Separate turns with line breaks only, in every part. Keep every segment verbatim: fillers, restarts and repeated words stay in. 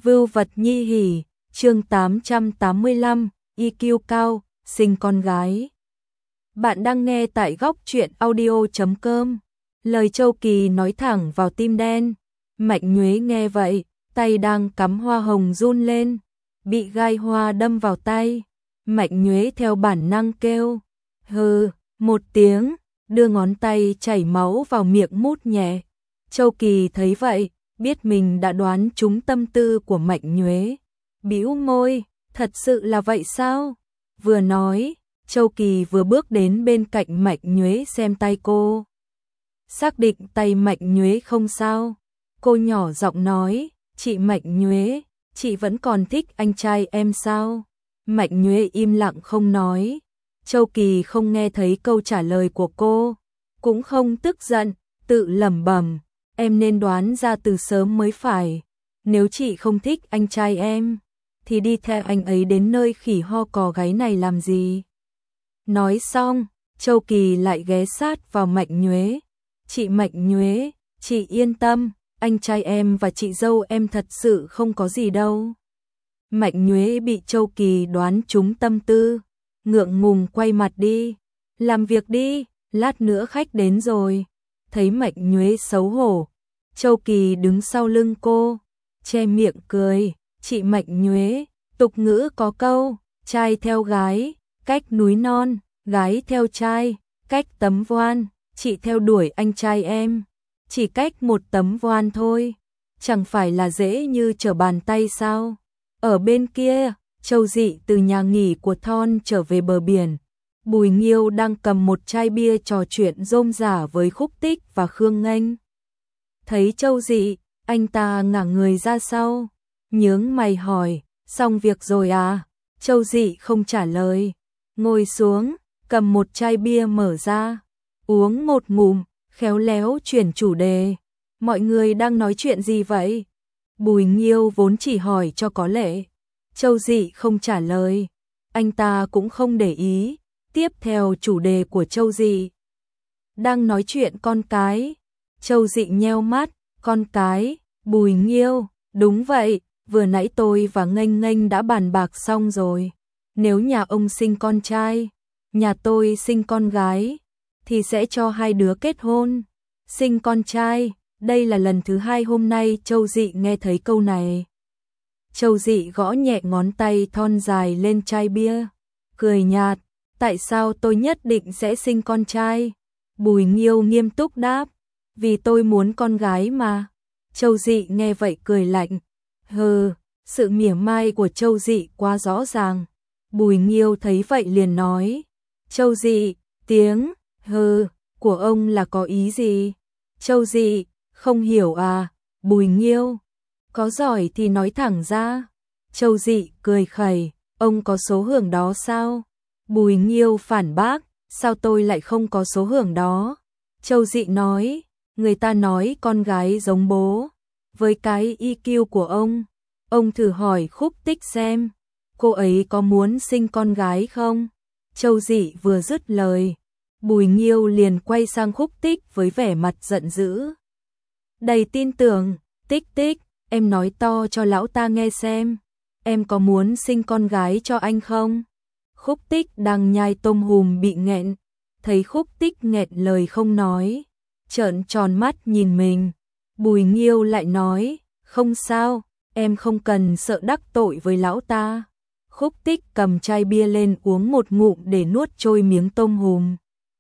Vưu vật nhi hỉ, chương tám trăm tám mươi lăm, i kiu cao, sinh con gái. Bạn đang nghe tại góc truyện audio chấm com. Lời Châu Kỳ nói thẳng vào tim đen. Mạnh Nhuế nghe vậy, tay đang cắm hoa hồng run lên, bị gai hoa đâm vào tay. Mạnh Nhuế theo bản năng kêu hừ một tiếng, đưa ngón tay chảy máu vào miệng mút nhẹ. Châu Kỳ thấy vậy, biết mình đã đoán trúng tâm tư của Mạnh Nhuế, bĩu môi, thật sự là vậy sao? Vừa nói, Châu Kỳ vừa bước đến bên cạnh Mạnh Nhuế xem tay cô. Xác định tay Mạnh Nhuế không sao, cô nhỏ giọng nói, chị Mạnh Nhuế, chị vẫn còn thích anh trai em sao? Mạnh Nhuế im lặng không nói. Châu Kỳ không nghe thấy câu trả lời của cô, cũng không tức giận, tự lẩm bẩm, em nên đoán ra từ sớm mới phải. Nếu chị không thích anh trai em, thì đi theo anh ấy đến nơi khỉ ho cò gáy này làm gì? Nói xong, Châu Kỳ lại ghé sát vào Mạnh Nhuế. Chị Mạnh Nhuế, chị yên tâm, anh trai em và chị dâu em thật sự không có gì đâu. Mạnh Nhuế bị Châu Kỳ đoán trúng tâm tư, ngượng ngùng quay mặt đi. Làm việc đi, lát nữa khách đến rồi. Thấy Mạnh Nhuế xấu hổ, Châu Kỳ đứng sau lưng cô, che miệng cười. Chị Mạnh Nhuế, tục ngữ có câu, trai theo gái, cách núi non, gái theo trai, cách tấm voan. Chị theo đuổi anh trai em, chỉ cách một tấm voan thôi, chẳng phải là dễ như trở bàn tay sao? Ở bên kia, Châu Dị từ nhà nghỉ của Thon trở về bờ biển. Bùi Nghiêu đang cầm một chai bia trò chuyện rôm rả với Khúc Tích và Khương Nghênh. Thấy Châu Dị, anh ta ngả người ra sau, nhướng mày hỏi, xong việc rồi à? Châu Dị không trả lời, ngồi xuống, cầm một chai bia mở ra, uống một ngụm, khéo léo chuyển chủ đề. Mọi người đang nói chuyện gì vậy? Bùi Nghiêu vốn chỉ hỏi cho có lệ. Châu Dị không trả lời, anh ta cũng không để ý, tiếp theo chủ đề của Châu Dị. Đang nói chuyện con cái. Châu Dị nheo mắt, con cái, Bùi Nghiêu, đúng vậy, vừa nãy tôi và Nghênh Nghênh đã bàn bạc xong rồi. Nếu nhà ông sinh con trai, nhà tôi sinh con gái, thì sẽ cho hai đứa kết hôn. Sinh con trai, đây là lần thứ hai hôm nay Châu Dị nghe thấy câu này. Châu Dị gõ nhẹ ngón tay thon dài lên chai bia, cười nhạt, tại sao tôi nhất định sẽ sinh con trai? Bùi Nghiêu nghiêm túc đáp, vì tôi muốn con gái mà. Châu Dị nghe vậy cười lạnh, hừ, sự mỉa mai của Châu Dị quá rõ ràng. Bùi Nghiêu thấy vậy liền nói, Châu Dị, tiếng hừ của ông là có ý gì? Châu Dị, không hiểu à? Bùi Nghiêu, có giỏi thì nói thẳng ra. Châu Dị cười khẩy, ông có số hưởng đó sao? Bùi Nghiêu phản bác, sao tôi lại không có số hưởng đó? Châu Dị nói, người ta nói con gái giống bố. Với cái i kiu của ông, ông thử hỏi Khúc Tích xem, cô ấy có muốn sinh con gái không? Châu Dị vừa dứt lời, Bùi Nghiêu liền quay sang Khúc Tích với vẻ mặt giận dữ. Đầy tin tưởng, Tích Tích, em nói to cho lão ta nghe xem, em có muốn sinh con gái cho anh không? Khúc Tích đang nhai tôm hùm bị nghẹn, thấy Khúc Tích nghẹn lời không nói, trợn tròn mắt nhìn mình. Bùi Nghiêu lại nói, không sao, em không cần sợ đắc tội với lão ta. Khúc Tích cầm chai bia lên uống một ngụm để nuốt trôi miếng tôm hùm.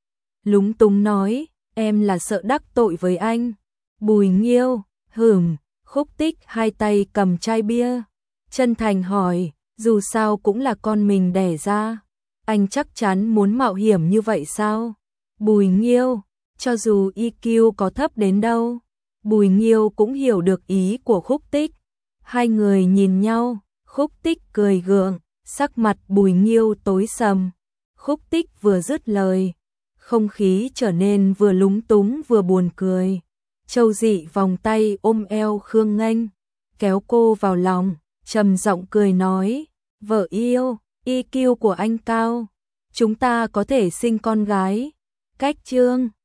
Lúng túng nói, em là sợ đắc tội với anh. Bùi Nghiêu, hửm, Khúc Tích hai tay cầm chai bia, chân thành hỏi, dù sao cũng là con mình đẻ ra, anh chắc chắn muốn mạo hiểm như vậy sao? Bùi Nghiêu, cho dù i kiu có thấp đến đâu, Bùi Nghiêu cũng hiểu được ý của Khúc Tích. Hai người nhìn nhau, Khúc Tích cười gượng, sắc mặt Bùi Nghiêu tối sầm. Khúc Tích vừa dứt lời, không khí trở nên vừa lúng túng vừa buồn cười. Châu Dị vòng tay ôm eo Khương Nghênh, kéo cô vào lòng, trầm giọng cười nói, vợ yêu, i kiu của anh cao, chúng ta có thể sinh con gái. Cách chương